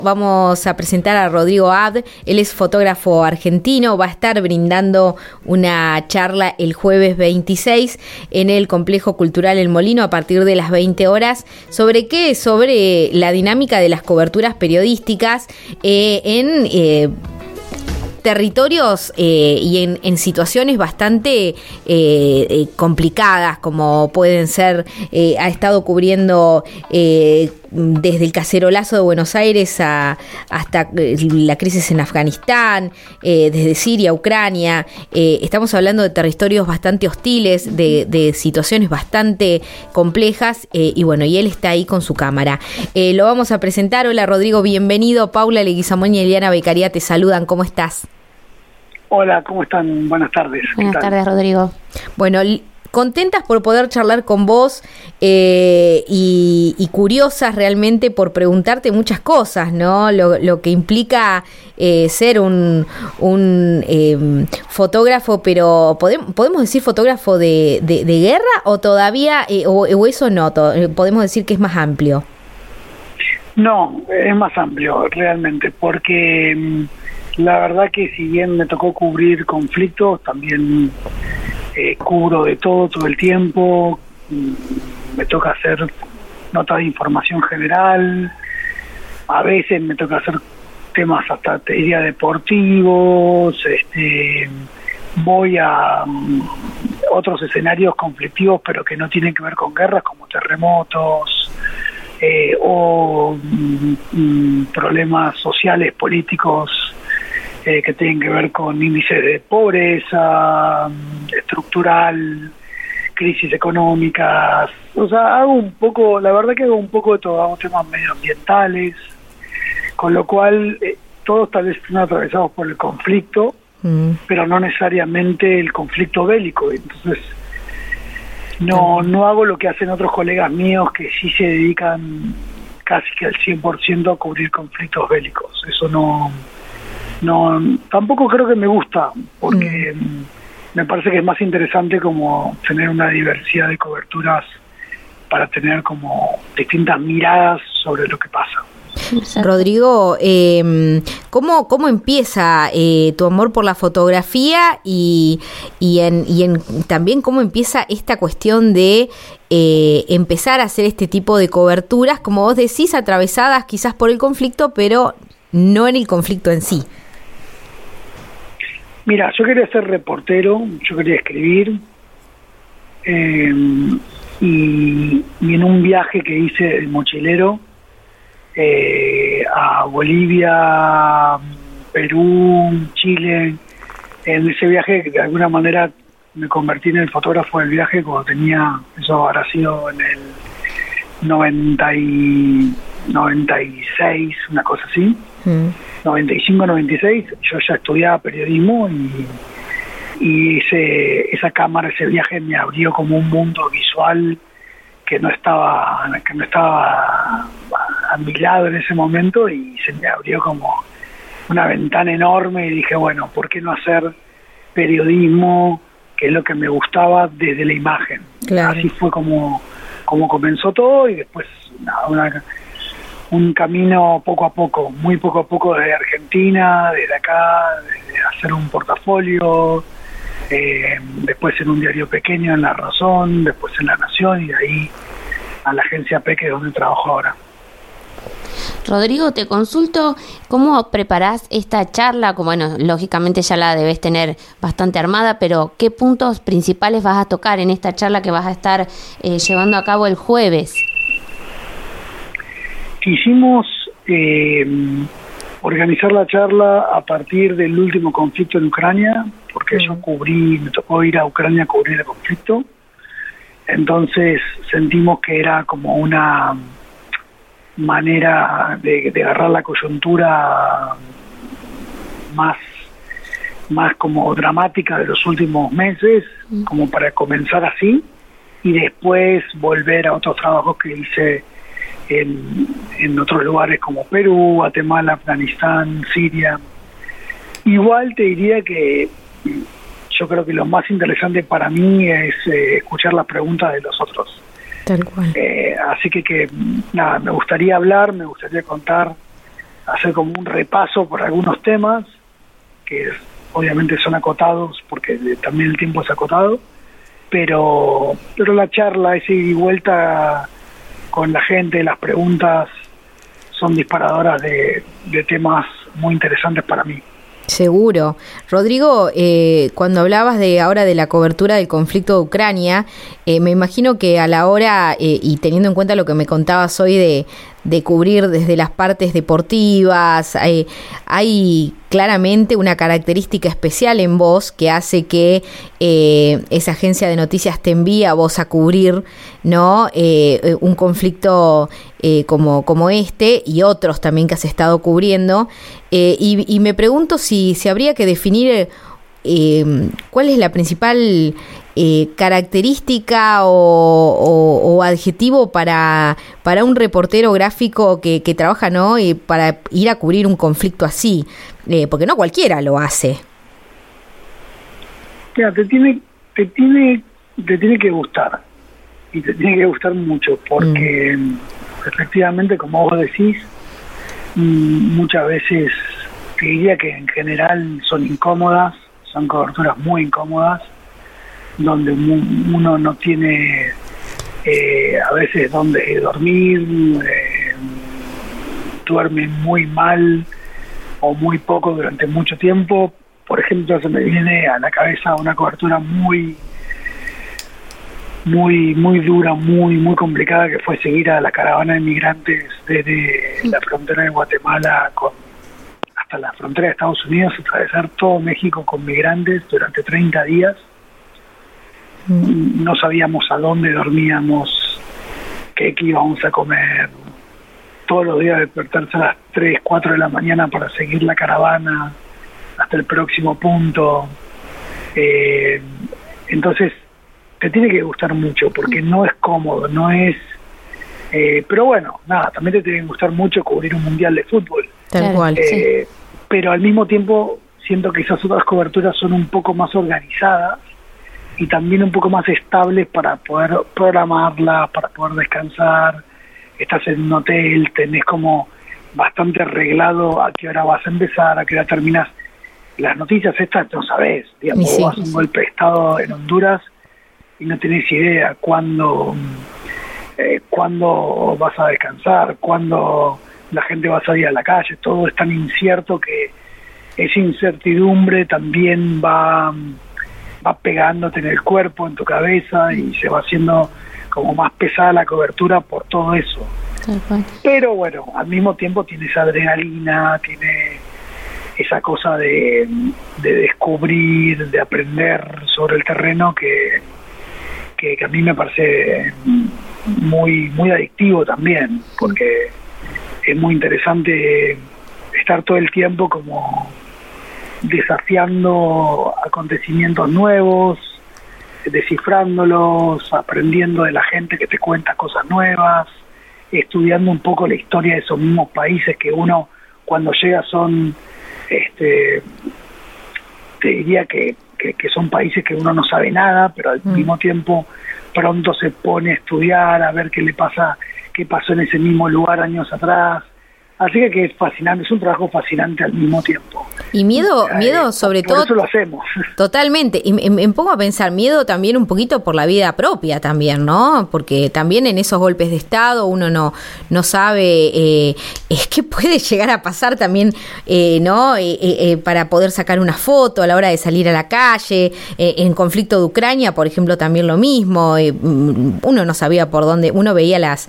Vamos a presentar a Rodrigo Abd. Él es fotógrafo argentino, va a estar brindando una charla el jueves 26 en el Complejo Cultural El Molino a partir de las 20 horas. ¿Sobre qué? Sobre la dinámica de las coberturas periodísticas en territorios y en situaciones bastante complicadas, como pueden ser, ha estado cubriendo desde el cacerolazo de Buenos Aires hasta la crisis en Afganistán, desde Siria, Ucrania. Estamos hablando de territorios bastante hostiles, de situaciones bastante complejas, y bueno, y él está ahí con su cámara. Lo vamos a presentar. Hola Rodrigo, bienvenido. Paula Leguizamón y Eliana Beccaria te saludan. ¿Cómo estás? Hola, ¿cómo están? Buenas tardes. Buenas tardes, Rodrigo. Bueno, contentas por poder charlar con vos y curiosas realmente por preguntarte muchas cosas, ¿no? Lo que implica ser un fotógrafo, pero ¿podemos decir fotógrafo de guerra o todavía, o eso no? ¿Podemos decir que es más amplio? No, es más amplio realmente, porque la verdad que si bien me tocó cubrir conflictos, también cubro de todo el tiempo. Me toca hacer notas de información general, a veces me toca hacer temas hasta, te diría, deportivos. Voy a otros escenarios conflictivos pero que no tienen que ver con guerras, como terremotos o problemas sociales, políticos, que tienen que ver con índices de pobreza estructural, crisis económicas. O sea, hago un poco, la verdad que hago un poco de todo. Hago temas medioambientales, con lo cual todos tal vez están atravesados por el conflicto, pero no necesariamente el conflicto bélico. Entonces no hago lo que hacen otros colegas míos que sí se dedican casi que al 100% a cubrir conflictos bélicos. Eso no, tampoco creo que me gusta, porque me parece que es más interesante como tener una diversidad de coberturas para tener como distintas miradas sobre lo que pasa. Rodrigo, ¿cómo empieza tu amor por la fotografía y también cómo empieza esta cuestión de empezar a hacer este tipo de coberturas, como vos decís, atravesadas quizás por el conflicto, pero no en el conflicto en sí? Mira, yo quería ser reportero, yo quería escribir, y en un viaje que hice, el mochilero, a Bolivia, Perú, Chile, en ese viaje de alguna manera me convertí en el fotógrafo del viaje cuando tenía, eso habrá sido en el 96, una cosa así. 95, 96, yo ya estudiaba periodismo y esa cámara, ese viaje me abrió como un mundo visual que no estaba a mi lado en ese momento, y se me abrió como una ventana enorme y dije, bueno, ¿por qué no hacer periodismo, que es lo que me gustaba, desde la imagen? Claro. Así fue como comenzó todo, y después un camino poco a poco, muy poco a poco, desde Argentina, desde acá, desde hacer un portafolio, después en un diario pequeño en La Razón, después en La Nación, y de ahí a la agencia P, que es donde trabajo ahora. Rodrigo, te consulto, ¿cómo preparás esta charla? Bueno, lógicamente ya la debes tener bastante armada, pero ¿qué puntos principales vas a tocar en esta charla que vas a estar llevando a cabo el jueves? Quisimos organizar la charla a partir del último conflicto en Ucrania, porque yo me tocó ir a Ucrania a cubrir el conflicto. Entonces sentimos que era como una manera de agarrar la coyuntura más como dramática de los últimos meses, como para comenzar así, y después volver a otros trabajos que hice en otros lugares como Perú, Guatemala, Afganistán, Siria. Igual te diría que yo creo que lo más interesante para mí es escuchar las preguntas de los otros. Tal cual. Así que nada, me gustaría hablar, me gustaría contar hacer como un repaso por algunos temas, que obviamente son acotados, porque también el tiempo es acotado, pero la charla, ese ida y vuelta con la gente, las preguntas son disparadoras de temas muy interesantes para mí. Seguro. Rodrigo, cuando hablabas ahora de la cobertura del conflicto de Ucrania, me imagino que a la hora, y teniendo en cuenta lo que me contabas hoy de cubrir desde las partes deportivas, hay claramente una característica especial en vos que hace que esa agencia de noticias te envíe a vos a cubrir, ¿no? Un conflicto como este y otros también que has estado cubriendo, y me pregunto si habría que definir cuál es la principal característica o adjetivo para un reportero gráfico que trabaja, ¿no? Para ir a cubrir un conflicto así, porque no cualquiera lo hace. Mira, te tiene que gustar, y te tiene que gustar mucho, porque efectivamente, como vos decís, muchas veces te diría que en general son incómodas, son coberturas muy incómodas, donde uno no tiene a veces donde dormir, duerme muy mal o muy poco durante mucho tiempo. Por ejemplo, se me viene a la cabeza una cobertura muy dura, muy complicada, que fue seguir a la caravana de migrantes desde la frontera de Guatemala hasta la frontera de Estados Unidos, atravesar todo México con migrantes durante 30 días. No sabíamos a dónde dormíamos, qué íbamos a comer, todos los días despertarse a las 3, 4 de la mañana para seguir la caravana hasta el próximo punto. Entonces te tiene que gustar mucho, porque no es cómodo, no es pero bueno, nada, también te tiene que gustar mucho cubrir un mundial de fútbol. Tal cual, sí. Pero al mismo tiempo siento que esas otras coberturas son un poco más organizadas y también un poco más estables para poder programarlas, para poder descansar. Estás en un hotel, tenés como bastante arreglado a qué hora vas a empezar, a qué hora terminas. Las noticias estas no sabés, digamos, sí, vos vas a un golpe de estado en Honduras y no tenés idea cuándo vas a descansar, cuándo la gente va a salir a la calle. Todo es tan incierto que esa incertidumbre también va pegándote en el cuerpo, en tu cabeza, y se va haciendo como más pesada la cobertura por todo eso. Pero bueno, al mismo tiempo tiene esa adrenalina, tiene esa cosa de descubrir, de aprender sobre el terreno que a mí me parece muy adictivo también, porque es muy interesante estar todo el tiempo como desafiando acontecimientos nuevos, descifrándolos, aprendiendo de la gente que te cuenta cosas nuevas, estudiando un poco la historia de esos mismos países que uno cuando llega son, te diría que son países que uno no sabe nada, pero al mismo tiempo pronto se pone a estudiar, a ver qué pasó en ese mismo lugar años atrás. Así que es fascinante, es un trabajo fascinante al mismo tiempo. Y miedo sobre todo. Por eso lo hacemos. Totalmente. Y me pongo a pensar, miedo también un poquito por la vida propia también, ¿no? Porque también en esos golpes de estado uno no sabe qué puede llegar a pasar también, ¿no? Para poder sacar una foto a la hora de salir a la calle. En conflicto de Ucrania, por ejemplo, también lo mismo. Uno no sabía por dónde, uno veía las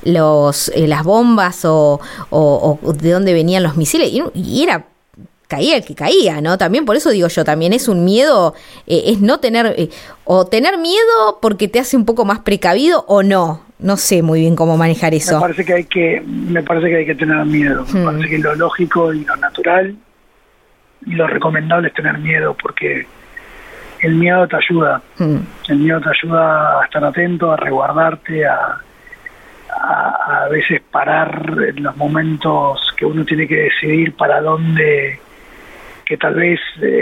bombas o de dónde venían los misiles y caía el que caía, ¿no? También por eso digo yo, también es un miedo, es no tener, o tener miedo porque te hace un poco más precavido o no sé muy bien cómo manejar eso. Me parece que hay que tener miedo, me parece que lo lógico y lo natural y lo recomendable es tener miedo, porque el miedo te ayuda, el miedo te ayuda a estar atento, a resguardarte, a veces parar en los momentos que uno tiene que decidir para dónde, que tal vez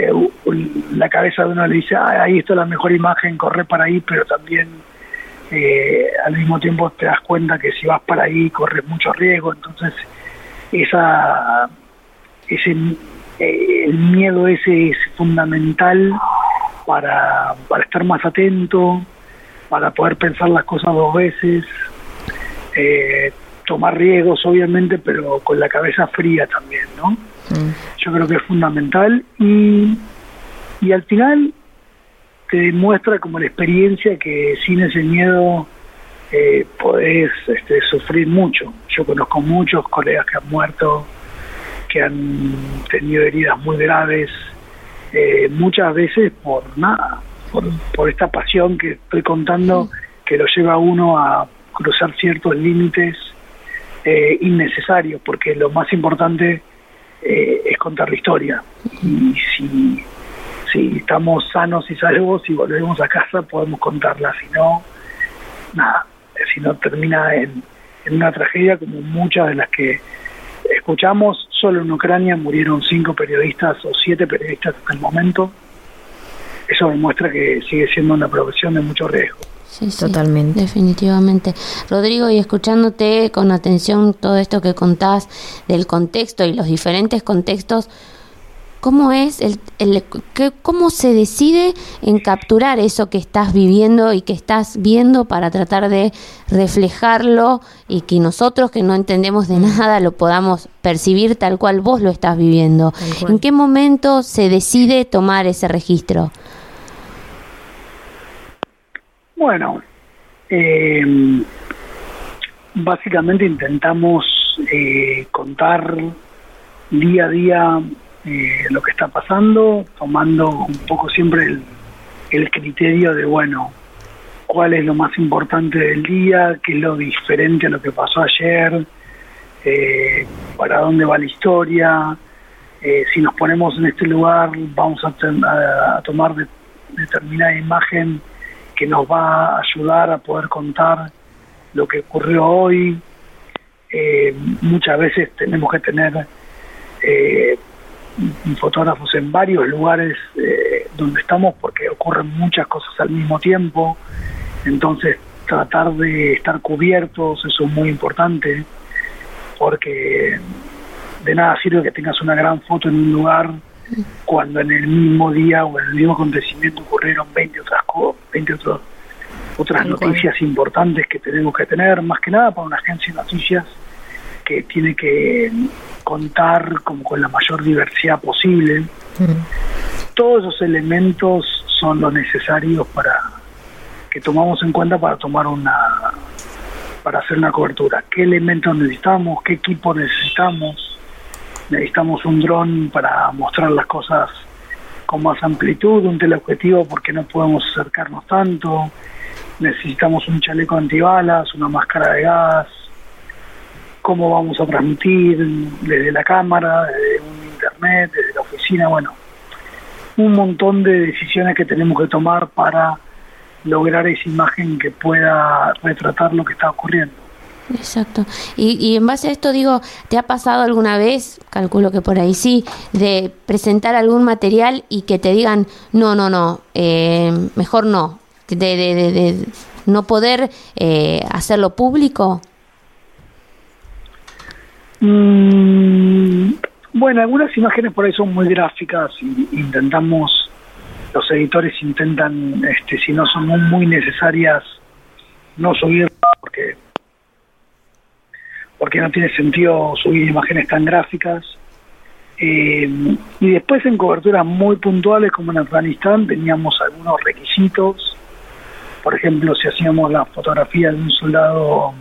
la cabeza de uno le dice, ahí está la mejor imagen, corre para ahí, pero también al mismo tiempo te das cuenta que si vas para ahí corres mucho riesgo. Entonces el miedo ese es fundamental para estar más atento, para poder pensar las cosas dos veces, tomar riesgos obviamente, pero con la cabeza fría también, ¿no? Yo creo que es fundamental y al final te demuestra como la experiencia que sin ese miedo podés sufrir mucho. Yo conozco muchos colegas que han muerto, que han tenido heridas muy graves, muchas veces por nada, por esta pasión que estoy contando, que lo lleva a uno a cruzar ciertos límites innecesarios, porque lo más importante es contar la historia. Y si estamos sanos y salvos y volvemos a casa, podemos contarla. Si no, nada. Si no, termina en una tragedia como muchas de las que escuchamos. Solo en Ucrania murieron 5 periodistas o 7 periodistas hasta el momento. Eso demuestra que sigue siendo una profesión de mucho riesgo. Sí, totalmente. Definitivamente. Rodrigo, y escuchándote con atención todo esto que contás del contexto y los diferentes contextos, ¿cómo es cómo se decide en capturar eso que estás viviendo y que estás viendo para tratar de reflejarlo y que nosotros que no entendemos de nada lo podamos percibir tal cual vos lo estás viviendo? ¿En qué momento se decide tomar ese registro? Bueno, básicamente intentamos contar día a día lo que está pasando, tomando un poco siempre el criterio de, bueno, cuál es lo más importante del día, qué es lo diferente a lo que pasó ayer, para dónde va la historia, si nos ponemos en este lugar vamos a tomar determinada imagen que nos va a ayudar a poder contar lo que ocurrió hoy. Muchas veces tenemos que tener fotógrafos en varios lugares donde estamos porque ocurren muchas cosas al mismo tiempo, entonces tratar de estar cubiertos, eso es muy importante, porque de nada sirve que tengas una gran foto en un lugar cuando en el mismo día o en el mismo acontecimiento ocurrieron 20 otras noticias importantes que tenemos que tener, más que nada para una agencia de noticias que tiene que contar como con la mayor diversidad posible. Todos esos elementos son los necesarios para que tomamos en cuenta para hacer una cobertura. ¿Qué elementos necesitamos? ¿Qué equipo necesitamos? Necesitamos un dron para mostrar las cosas con más amplitud, un teleobjetivo porque no podemos acercarnos tanto, necesitamos un chaleco antibalas, una máscara de gas, cómo vamos a transmitir desde la cámara, desde un internet, desde la oficina, bueno, un montón de decisiones que tenemos que tomar para lograr esa imagen que pueda retratar lo que está ocurriendo. Exacto. Y en base a esto, digo, ¿te ha pasado alguna vez, calculo que por ahí sí, de presentar algún material y que te digan, no, mejor no, de no poder hacerlo público? Bueno, algunas imágenes por ahí son muy gráficas y los editores intentan, si no son muy necesarias, no subirlas porque no tiene sentido subir imágenes tan gráficas. Y después en coberturas muy puntuales como en Afganistán teníamos algunos requisitos. Por ejemplo, si hacíamos la fotografía de un soldado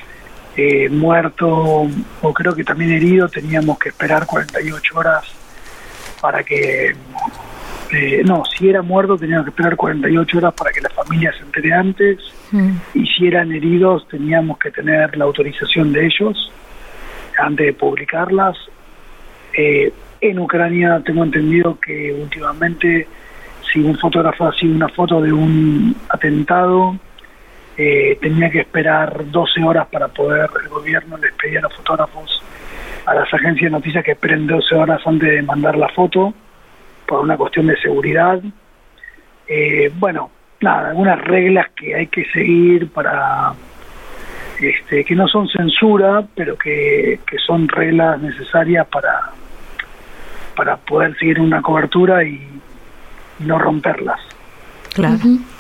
muerto o creo que también herido, teníamos que esperar 48 horas para que... si era muerto teníamos que esperar 48 horas para que la familia se entere antes, y si eran heridos teníamos que tener la autorización de ellos antes de publicarlas. En Ucrania tengo entendido que últimamente si un fotógrafo hacía una foto de un atentado, tenía que esperar 12 horas para poder, el gobierno les pedía a los fotógrafos, a las agencias de noticias que esperen 12 horas antes de mandar la foto, por una cuestión de seguridad. Algunas reglas que hay que seguir para que no son censura, pero que son reglas necesarias para poder seguir una cobertura y no romperlas. Claro.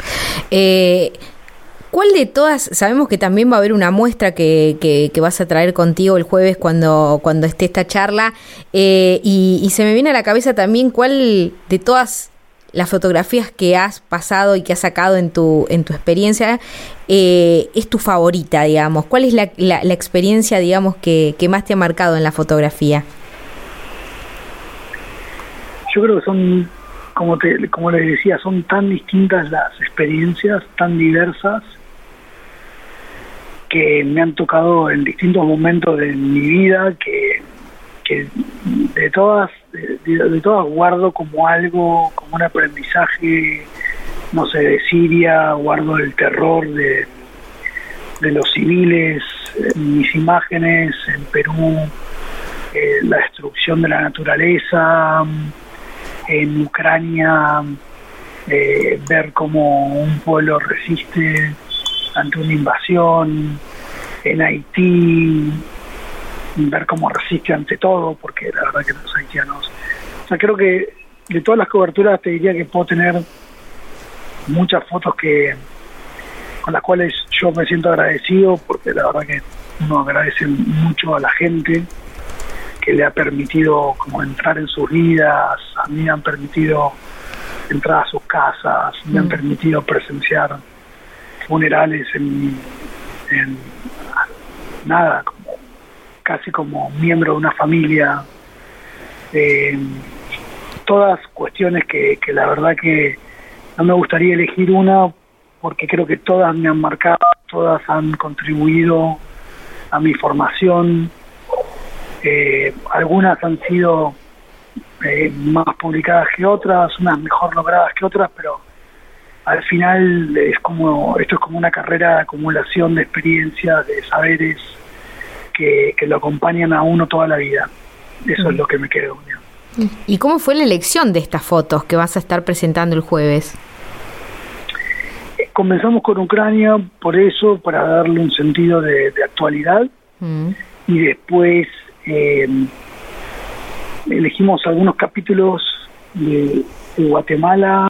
¿Cuál de todas? Sabemos que también va a haber una muestra que vas a traer contigo el jueves cuando esté esta charla, y se me viene a la cabeza también cuál de todas las fotografías que has pasado y que has sacado en tu experiencia es tu favorita, digamos. ¿Cuál es la experiencia, digamos, que más te ha marcado en la fotografía? Yo creo que son, como les decía, son tan distintas las experiencias, tan diversas, que me han tocado en distintos momentos de mi vida, que de todas guardo como algo, como un aprendizaje, no sé, de Siria, guardo el terror de los civiles, mis imágenes en Perú, la destrucción de la naturaleza, en Ucrania, ver cómo un pueblo resiste ante una invasión, en Haití, ver cómo resiste ante todo, porque la verdad que los haitianos... O sea, creo que de todas las coberturas te diría que puedo tener muchas fotos con las cuales yo me siento agradecido, porque la verdad que uno agradece mucho a la gente que le ha permitido como entrar en sus vidas. A mí me han permitido entrar a sus casas, me han permitido presenciar funerales en nada, casi como miembro de una familia, todas cuestiones que la verdad que no me gustaría elegir una, porque creo que todas me han marcado, todas han contribuido a mi formación. Algunas han sido más publicadas que otras, unas mejor logradas que otras, pero al final esto es como una carrera de acumulación de experiencias, de saberes que lo acompañan a uno toda la vida. Eso es lo que me quedo. ¿Y cómo fue la elección de estas fotos que vas a estar presentando el jueves? Comenzamos con Ucrania por eso, para darle un sentido de actualidad, y después elegimos algunos capítulos de Guatemala,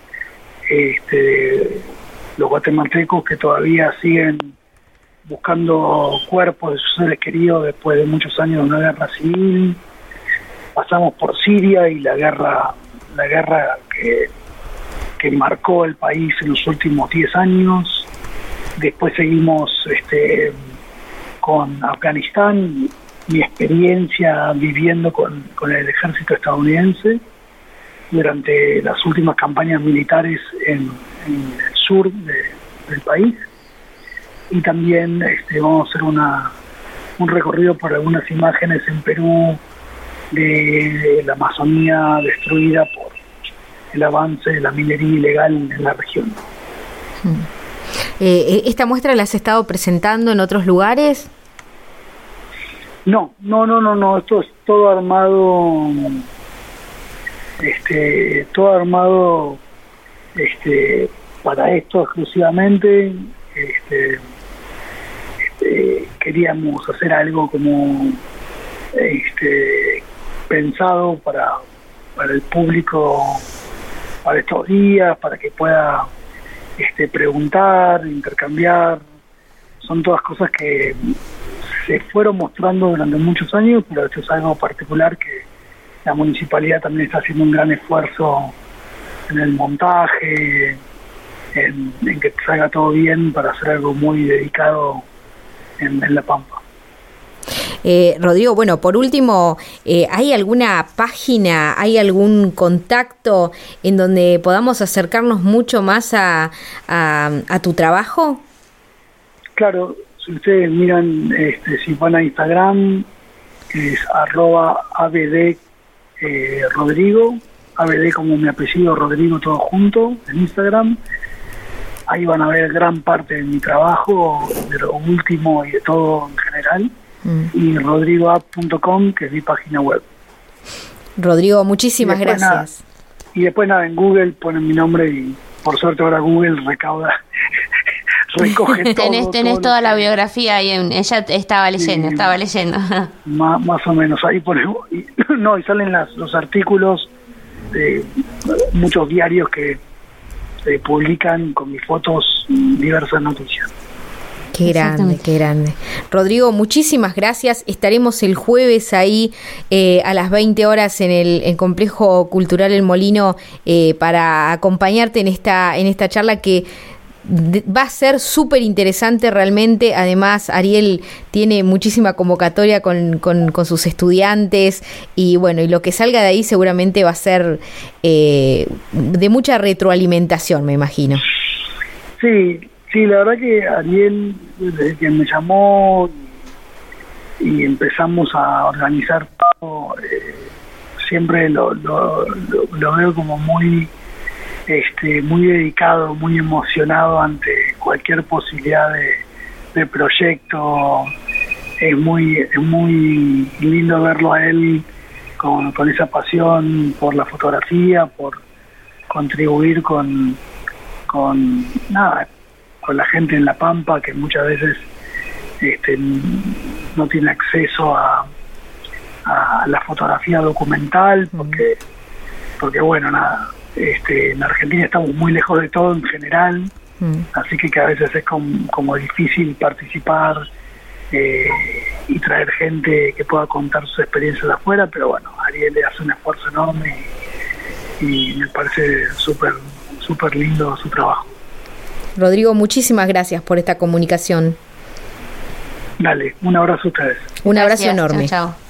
los guatemaltecos que todavía siguen buscando cuerpos de sus seres queridos después de muchos años de una guerra civil. Pasamos por Siria y la guerra que marcó el país en los últimos 10 años. Después seguimos con Afganistán, mi experiencia viviendo con el ejército estadounidense durante las últimas campañas militares en el sur del país. Y también vamos a hacer un recorrido por algunas imágenes en Perú de la Amazonía destruida por el avance de la minería ilegal en la región. ¿Esta muestra la has estado presentando en otros lugares? No, esto es todo armado, para esto exclusivamente. Queríamos hacer algo como pensado para el público, para estos días, para que pueda preguntar, intercambiar. Son todas cosas que se fueron mostrando durante muchos años, pero esto es algo particular que la municipalidad también está haciendo un gran esfuerzo en el montaje, en que salga todo bien, para hacer algo muy dedicado en La Pampa. Rodrigo, bueno, por último, ¿hay alguna página, hay algún contacto en donde podamos acercarnos mucho más a tu trabajo? Claro, si ustedes miran, si van a Instagram, es @abd Rodrigo, ABD como mi apellido, Rodrigo, todo junto, en Instagram. Ahí van a ver gran parte de mi trabajo, de lo último y de todo en general. Y rodrigoapp.com, que es mi página web. Rodrigo, muchísimas gracias. Y después nada, en Google ponen mi nombre y por suerte ahora Google recoge todo. Tenés toda la biografía ahí, ella estaba leyendo. Más o menos, ahí ponemos, y salen los artículos de muchos diarios que publican con mis fotos diversas noticias. Qué grande. Rodrigo, muchísimas gracias. Estaremos el jueves ahí a las 20 horas en el Complejo Cultural El Molino para acompañarte en esta charla que va a ser súper interesante realmente. Además, Ariel tiene muchísima convocatoria con sus estudiantes y bueno, y lo que salga de ahí seguramente va a ser de mucha retroalimentación, me imagino. Sí, la verdad que Ariel, desde que me llamó y empezamos a organizar todo, siempre lo veo como muy dedicado, muy emocionado ante cualquier posibilidad de proyecto. Es muy lindo verlo a él con esa pasión por la fotografía, por contribuir con la gente en La Pampa, que muchas veces no tiene acceso a la fotografía documental, porque bueno, en Argentina estamos muy lejos de todo en general, así que a veces es como difícil participar y traer gente que pueda contar sus experiencias de afuera, pero bueno, Ariel le hace un esfuerzo enorme y me parece súper lindo su trabajo. Rodrigo, muchísimas gracias por esta comunicación. Dale, un abrazo a ustedes. Un abrazo enorme. Chao.